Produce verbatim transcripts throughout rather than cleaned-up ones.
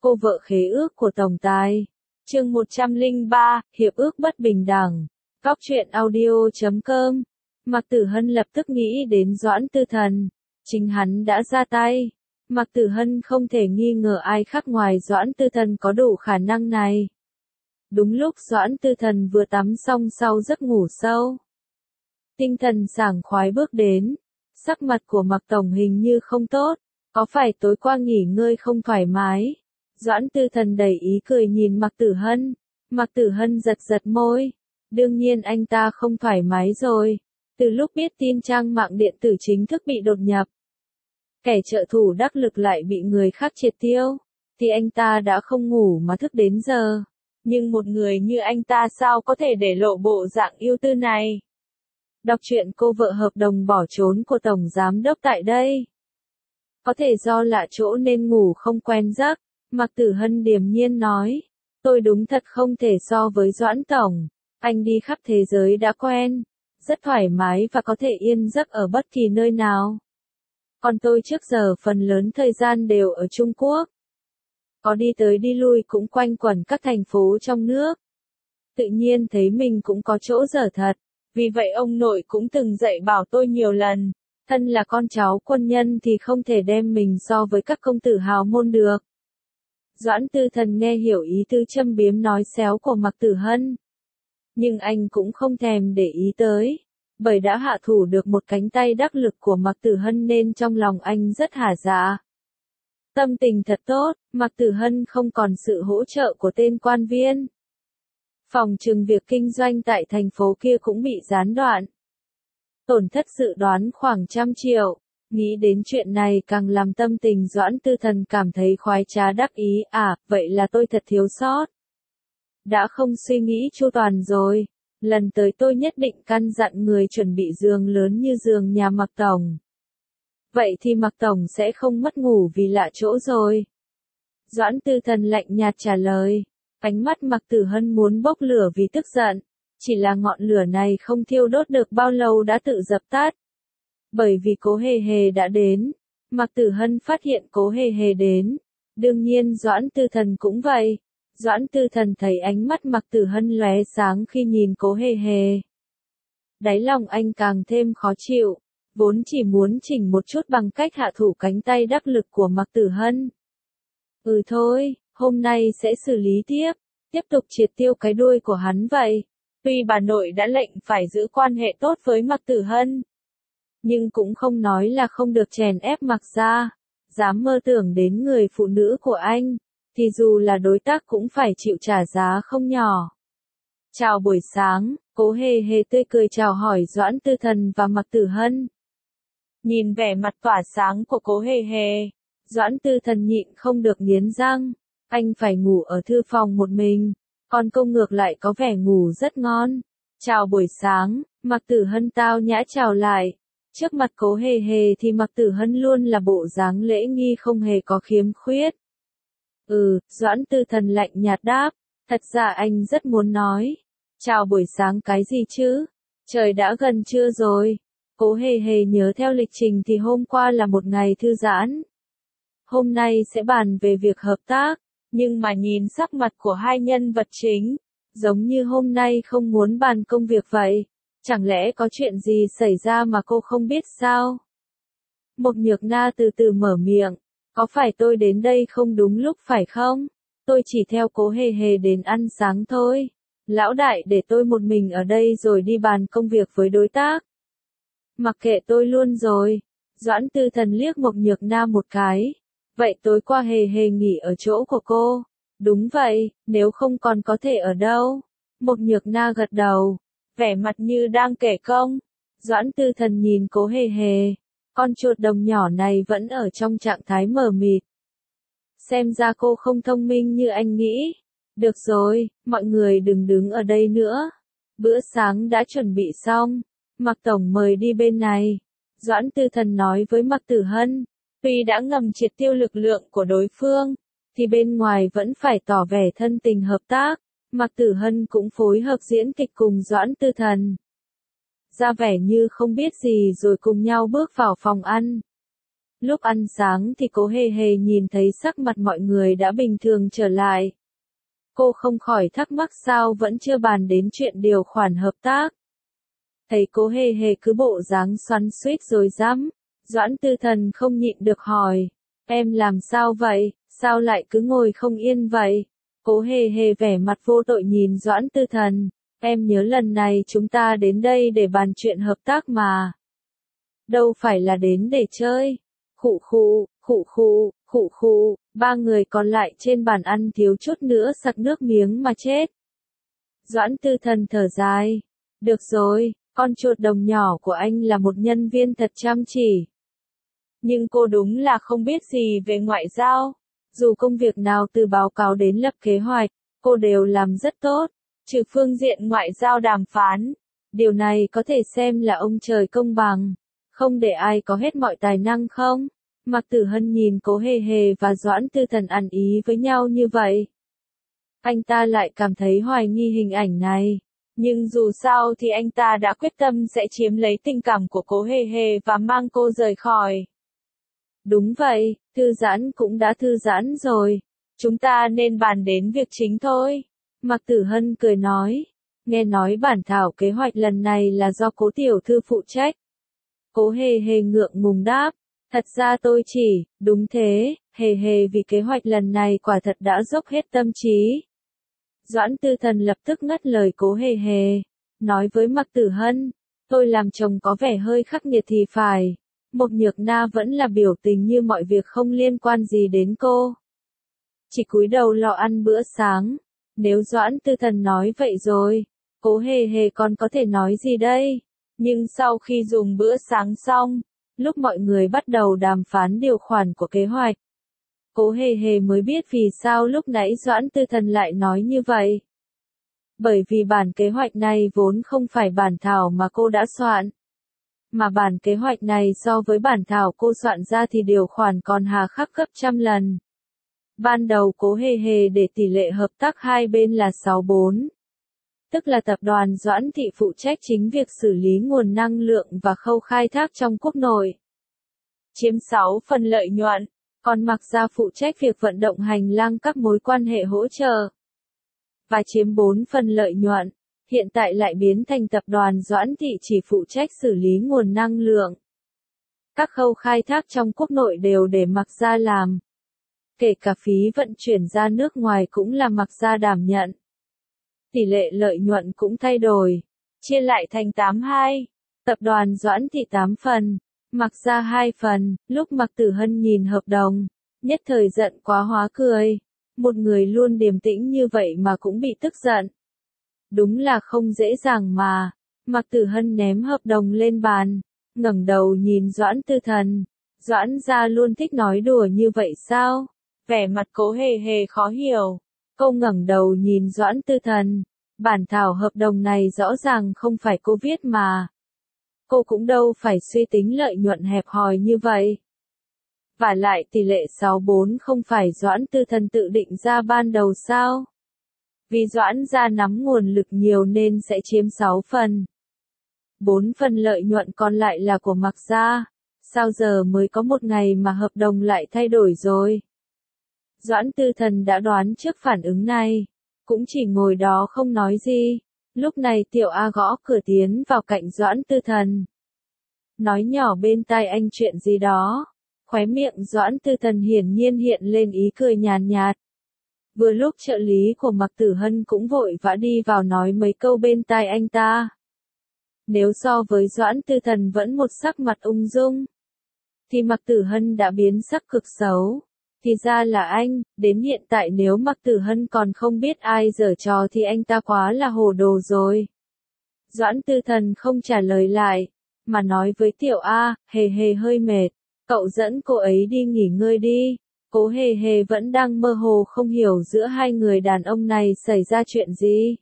Cô vợ khế ước của tổng tài. Chương một trăm lẻ ba, Hiệp ước bất bình đẳng. Góc truyện audio chấm com. Mạc Tử Hân lập tức nghĩ đến Doãn Tư Thần. Chính hắn đã ra tay. Mạc Tử Hân không thể nghi ngờ ai khác ngoài Doãn Tư Thần có đủ khả năng này. Đúng lúc Doãn Tư Thần vừa tắm xong sau giấc ngủ sâu. Tinh thần sảng khoái bước đến. Sắc mặt của Mạc Tổng hình như không tốt. Có phải tối qua nghỉ ngơi không thoải mái? Doãn Tư Thần đầy ý cười nhìn Mạc Tử Hân. Mạc Tử Hân giật giật môi. Đương nhiên anh ta không thoải mái rồi. Từ lúc biết tin trang mạng điện tử chính thức bị đột nhập, kẻ trợ thủ đắc lực lại bị người khác triệt tiêu, thì anh ta đã không ngủ mà thức đến giờ. Nhưng một người như anh ta sao có thể để lộ bộ dạng ưu tư này? Đọc truyện cô vợ hợp đồng bỏ trốn của Tổng Giám Đốc tại đây. Có thể do lạ chỗ nên ngủ không quen giấc. Mạc Tử Hân điềm nhiên nói. Tôi đúng thật không thể so với Doãn Tổng. Anh đi khắp thế giới đã quen. Rất thoải mái và có thể yên giấc ở bất kỳ nơi nào. Còn tôi trước giờ phần lớn thời gian đều ở Trung Quốc. Có đi tới đi lui cũng quanh quẩn các thành phố trong nước. Tự nhiên thấy mình cũng có chỗ dở thật. Vì vậy ông nội cũng từng dạy bảo tôi nhiều lần. Thân là con cháu quân nhân thì không thể đem mình so với các công tử hào môn được. Doãn Tư Thần nghe hiểu ý tứ châm biếm nói xéo của Mạc Tử Hân. Nhưng anh cũng không thèm để ý tới. Bởi đã hạ thủ được một cánh tay đắc lực của Mạc Tử Hân nên trong lòng anh rất hả dạ. Tâm tình thật tốt, Mạc Tử Hân không còn sự hỗ trợ của tên quan viên. Phòng trừng việc kinh doanh tại thành phố kia cũng bị gián đoạn. Tổn thất dự đoán khoảng trăm triệu. Nghĩ đến chuyện này càng làm tâm tình Doãn Tư Thần cảm thấy khoái trá đắc ý. À, vậy là tôi thật thiếu sót. Đã không suy nghĩ chu toàn rồi. Lần tới tôi nhất định căn dặn người chuẩn bị giường lớn như giường nhà Mạc Tổng. Vậy thì Mạc Tổng sẽ không mất ngủ vì lạ chỗ rồi. Doãn Tư Thần lạnh nhạt trả lời. Ánh mắt Mạc Tử Hân muốn bốc lửa vì tức giận. Chỉ là ngọn lửa này không thiêu đốt được bao lâu đã tự dập tắt. Bởi vì Cố Hề Hề đã đến. Mạc Tử Hân phát hiện Cố Hề Hề đến. Đương nhiên Doãn Tư Thần cũng vậy. Doãn Tư Thần thấy ánh mắt Mạc Tử Hân lóe sáng khi nhìn Cố Hề Hề. Đáy lòng anh càng thêm khó chịu. Vốn chỉ muốn chỉnh một chút bằng cách hạ thủ cánh tay đắc lực của Mạc Tử Hân. Ừ thôi, hôm nay sẽ xử lý tiếp. Tiếp tục triệt tiêu cái đuôi của hắn vậy. Tuy bà nội đã lệnh phải giữ quan hệ tốt với Mạc Tử Hân. Nhưng cũng không nói là không được chèn ép Mạc gia. Dám mơ tưởng đến người phụ nữ của anh. Thì dù là đối tác cũng phải chịu trả giá không nhỏ. Chào buổi sáng, Cố Hề Hề tươi cười chào hỏi Doãn Tư Thần và Mạc Tử Hân. Nhìn vẻ mặt tỏa sáng của Cố Hề Hề, Doãn Tư Thần nhịn không được nghiến răng. Anh phải ngủ ở thư phòng một mình, còn cô ngược lại có vẻ ngủ rất ngon. Chào buổi sáng, Mạc Tử Hân tao nhã chào lại. Trước mặt Cố Hề Hề thì Mạc Tử Hân luôn là bộ dáng lễ nghi không hề có khiếm khuyết. Ừ, Doãn Tư Thần lạnh nhạt đáp, thật ra anh rất muốn nói. Chào buổi sáng cái gì chứ? Trời đã gần trưa rồi. Cố Hề Hề nhớ theo lịch trình thì hôm qua là một ngày thư giãn. Hôm nay sẽ bàn về việc hợp tác, nhưng mà nhìn sắc mặt của hai nhân vật chính, giống như hôm nay không muốn bàn công việc vậy. Chẳng lẽ có chuyện gì xảy ra mà cô không biết sao? Mộc Nhược Na từ từ mở miệng. Có phải tôi đến đây không đúng lúc phải không? Tôi chỉ theo Cố Hề Hề đến ăn sáng thôi. Lão đại để tôi một mình ở đây rồi đi bàn công việc với đối tác. Mặc kệ tôi luôn rồi. Doãn Tư Thần liếc Mộc Nhược Na một cái. Vậy tối qua Hề Hề nghỉ ở chỗ của cô. Đúng vậy, nếu không còn có thể ở đâu. Mộc Nhược Na gật đầu. Vẻ mặt như đang kể công. Doãn Tư Thần nhìn Cố Hề Hề. Con chuột đồng nhỏ này vẫn ở trong trạng thái mờ mịt. Xem ra cô không thông minh như anh nghĩ. Được rồi, mọi người đừng đứng ở đây nữa. Bữa sáng đã chuẩn bị xong. Mạc Tổng mời đi bên này. Doãn Tư Thần nói với Mạc Tử Hân. Tuy đã ngầm triệt tiêu lực lượng của đối phương, thì bên ngoài vẫn phải tỏ vẻ thân tình hợp tác. Mạc Tử Hân cũng phối hợp diễn kịch cùng Doãn Tư Thần. Ra vẻ như không biết gì rồi cùng nhau bước vào phòng ăn. Lúc ăn sáng thì Cố Hề Hề nhìn thấy sắc mặt mọi người đã bình thường trở lại. Cô không khỏi thắc mắc sao vẫn chưa bàn đến chuyện điều khoản hợp tác. Thấy Cố Hề Hề cứ bộ dáng xoắn xuýt rồi dám, Doãn Tư Thần không nhịn được hỏi, em làm sao vậy, sao lại cứ ngồi không yên vậy? Cố Hề Hề vẻ mặt vô tội nhìn Doãn Tư Thần, em nhớ lần này chúng ta đến đây để bàn chuyện hợp tác mà. Đâu phải là đến để chơi. Khụ khụ, khụ khụ, khụ khụ, ba người còn lại trên bàn ăn thiếu chút nữa sặc nước miếng mà chết. Doãn Tư Thần thở dài, được rồi, con chuột đồng nhỏ của anh là một nhân viên thật chăm chỉ. Nhưng cô đúng là không biết gì về ngoại giao. Dù công việc nào từ báo cáo đến lập kế hoạch, cô đều làm rất tốt, trừ phương diện ngoại giao đàm phán. Điều này có thể xem là ông trời công bằng, không để ai có hết mọi tài năng không? Mạc Tử Hân nhìn Cố Hề Hề và Doãn Tư Thần ăn ý với nhau như vậy. Anh ta lại cảm thấy hoài nghi hình ảnh này. Nhưng dù sao thì anh ta đã quyết tâm sẽ chiếm lấy tình cảm của Cố Hề Hề và mang cô rời khỏi. Đúng vậy, thư giãn cũng đã thư giãn rồi. Chúng ta nên bàn đến việc chính thôi. Mạc Tử Hân cười nói. Nghe nói bản thảo kế hoạch lần này là do Cố tiểu thư phụ trách. Cố Hề Hề ngượng ngùng đáp. Thật ra tôi chỉ, đúng thế, Hề Hề vì kế hoạch lần này quả thật đã dốc hết tâm trí. Doãn Tư Thần lập tức ngắt lời Cố Hề Hề. Nói với Mạc Tử Hân. Tôi làm chồng có vẻ hơi khắc nghiệt thì phải. Mộc Nhược Na vẫn là biểu tình như mọi việc không liên quan gì đến cô. Chỉ cúi đầu lo ăn bữa sáng. Nếu Doãn Tư Thần nói vậy rồi, Cố Hề Hề còn có thể nói gì đây? Nhưng sau khi dùng bữa sáng xong, lúc mọi người bắt đầu đàm phán điều khoản của kế hoạch, Cố Hề Hề mới biết vì sao lúc nãy Doãn Tư Thần lại nói như vậy. Bởi vì bản kế hoạch này vốn không phải bản thảo mà cô đã soạn. Mà bản kế hoạch này so với bản thảo cô soạn ra thì điều khoản còn hà khắc gấp trăm lần. Ban đầu Cố Hề Hề để tỷ lệ hợp tác hai bên là sáu bốn. Tức là tập đoàn Doãn Thị phụ trách chính việc xử lý nguồn năng lượng và khâu khai thác trong quốc nội. Chiếm sáu phần lợi nhuận, còn Mạc Gia phụ trách việc vận động hành lang các mối quan hệ hỗ trợ. Và chiếm bốn phần lợi nhuận. Hiện tại lại biến thành tập đoàn Doãn Thị chỉ phụ trách xử lý nguồn năng lượng. Các khâu khai thác trong quốc nội đều để Mạc Gia làm. Kể cả phí vận chuyển ra nước ngoài cũng là Mạc Gia đảm nhận. Tỷ lệ lợi nhuận cũng thay đổi, chia lại thành tám hai. Tập đoàn Doãn Thị tám phần, Mạc Gia hai phần. Lúc Mạc Tử Hân nhìn hợp đồng, nhất thời giận quá hóa cười. Một người luôn điềm tĩnh như vậy mà cũng bị tức giận. Đúng là không dễ dàng mà. Mạc Tử Hân ném hợp đồng lên bàn, ngẩng đầu nhìn Doãn Tư Thần. Doãn gia luôn thích nói đùa như vậy sao? Vẻ mặt Cố Hề Hề khó hiểu. Cô ngẩng đầu nhìn Doãn Tư Thần. Bản thảo hợp đồng này rõ ràng không phải cô viết mà. Cô cũng đâu phải suy tính lợi nhuận hẹp hòi như vậy. Và lại tỷ lệ sáu bốn không phải Doãn Tư Thần tự định ra ban đầu sao? Vì Doãn gia nắm nguồn lực nhiều nên sẽ chiếm sáu phần. bốn phần lợi nhuận còn lại là của Mạc Gia. Sao giờ mới có một ngày mà hợp đồng lại thay đổi rồi? Doãn Tư Thần đã đoán trước phản ứng này. Cũng chỉ ngồi đó không nói gì. Lúc này Tiểu A gõ cửa tiến vào cạnh Doãn Tư Thần. Nói nhỏ bên tai anh chuyện gì đó. Khóe miệng Doãn Tư Thần hiển nhiên hiện lên ý cười nhàn nhạt. Vừa lúc trợ lý của Mạc Tử Hân cũng vội vã đi vào nói mấy câu bên tai anh ta. Nếu so với Doãn Tư Thần vẫn một sắc mặt ung dung, thì Mạc Tử Hân đã biến sắc cực xấu. Thì ra là anh, đến hiện tại nếu Mạc Tử Hân còn không biết ai giở trò thì anh ta quá là hồ đồ rồi. Doãn Tư Thần không trả lời lại, mà nói với Tiểu A, Hề Hề hơi mệt, cậu dẫn cô ấy đi nghỉ ngơi đi. Cố Hề Hề vẫn đang mơ hồ không hiểu giữa hai người đàn ông này xảy ra chuyện gì.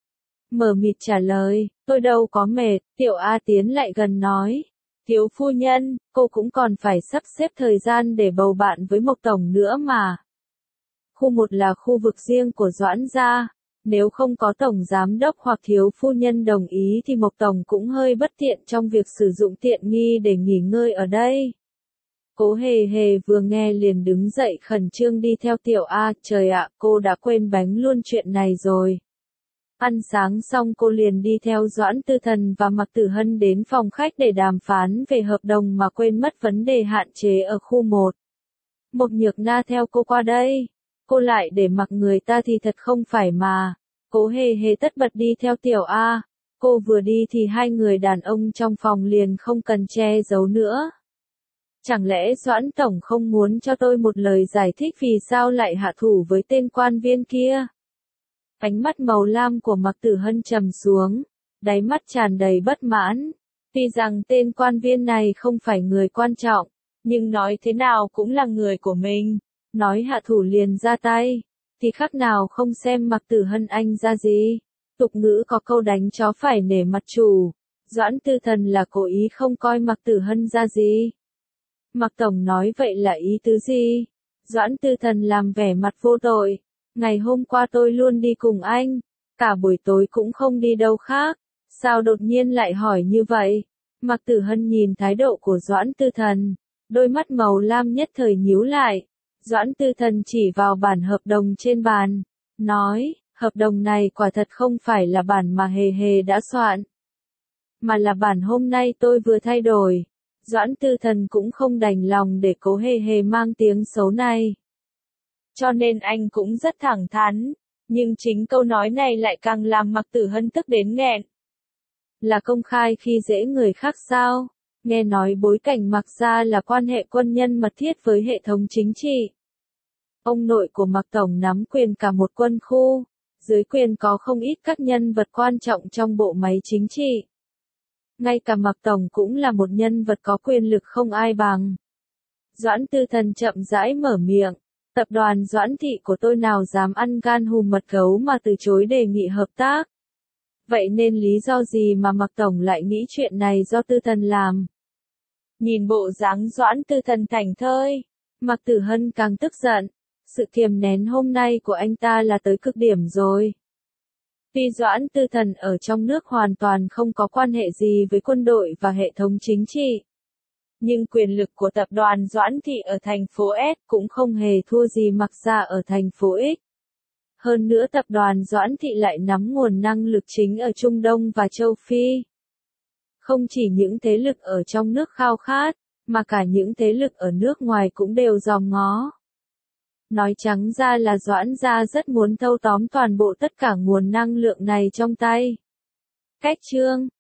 Mờ mịt trả lời, tôi đâu có mệt. Tiểu A tiến lại gần nói. Thiếu phu nhân, cô cũng còn phải sắp xếp thời gian để bầu bạn với Mộc Tổng nữa mà. Khu một là khu vực riêng của Doãn gia. Nếu không có Tổng Giám đốc hoặc thiếu phu nhân đồng ý thì Mộc Tổng cũng hơi bất tiện trong việc sử dụng tiện nghi để nghỉ ngơi ở đây. Cố Hề Hề vừa nghe liền đứng dậy khẩn trương đi theo Tiểu A, trời ạ, cô đã quên bánh luôn chuyện này rồi. Ăn sáng xong cô liền đi theo Doãn Tư Thần và Mạc Tử Hân đến phòng khách để đàm phán về hợp đồng mà quên mất vấn đề hạn chế ở khu một. Mộc Nhược Na theo cô qua đây. Cô lại để mặc người ta thì thật không phải mà. Cố Hề Hề tất bật đi theo Tiểu A. Cô vừa đi thì hai người đàn ông trong phòng liền không cần che giấu nữa. Chẳng lẽ Doãn Tổng không muốn cho tôi một lời giải thích vì sao lại hạ thủ với tên quan viên kia? Ánh mắt màu lam của Mạc Tử Hân trầm xuống, đáy mắt tràn đầy bất mãn. Tuy rằng tên quan viên này không phải người quan trọng, nhưng nói thế nào cũng là người của mình. Nói hạ thủ liền ra tay, thì khác nào không xem Mạc Tử Hân anh ra gì. Tục ngữ có câu đánh chó phải nể mặt chủ. Doãn Tư Thần là cố ý không coi Mạc Tử Hân ra gì. Mạc Tổng nói vậy là ý tứ gì? Doãn Tư Thần làm vẻ mặt vô tội. Ngày hôm qua tôi luôn đi cùng anh, cả buổi tối cũng không đi đâu khác. Sao đột nhiên lại hỏi như vậy? Mạc Tử Hân nhìn thái độ của Doãn Tư Thần, đôi mắt màu lam nhất thời nhíu lại. Doãn Tư Thần chỉ vào bản hợp đồng trên bàn, nói, hợp đồng này quả thật không phải là bản mà Hề Hề đã soạn, mà là bản hôm nay tôi vừa thay đổi. Doãn Tư Thần cũng không đành lòng để Cố Hề Hề mang tiếng xấu này. Cho nên anh cũng rất thẳng thắn, nhưng chính câu nói này lại càng làm Mạc Tử Hân tức đến nghẹn. Là công khai khi dễ người khác sao? Nghe nói bối cảnh Mạc gia là quan hệ quân nhân mật thiết với hệ thống chính trị. Ông nội của Mạc Tổng nắm quyền cả một quân khu, dưới quyền có không ít các nhân vật quan trọng trong bộ máy chính trị. Ngay cả Mạc Tổng cũng là một nhân vật có quyền lực không ai bằng. Doãn Tư Thần chậm rãi mở miệng, tập đoàn Doãn Thị của tôi nào dám ăn gan hùm mật gấu mà từ chối đề nghị hợp tác. Vậy nên lý do gì mà Mạc Tổng lại nghĩ chuyện này do Tư Thần làm? Nhìn bộ dáng Doãn Tư Thần thảnh thơi, Mạc Tử Hân càng tức giận. Sự kiềm nén hôm nay của anh ta là tới cực điểm rồi. Tuy Doãn Tư Thần ở trong nước hoàn toàn không có quan hệ gì với quân đội và hệ thống chính trị, nhưng quyền lực của tập đoàn Doãn Thị ở thành phố S cũng không hề thua gì Mạc gia ở thành phố X. Hơn nữa tập đoàn Doãn Thị lại nắm nguồn năng lực chính ở Trung Đông và châu Phi. Không chỉ những thế lực ở trong nước khao khát, mà cả những thế lực ở nước ngoài cũng đều dòm ngó. Nói trắng ra là Doãn gia rất muốn thâu tóm toàn bộ tất cả nguồn năng lượng này trong tay. Cách chương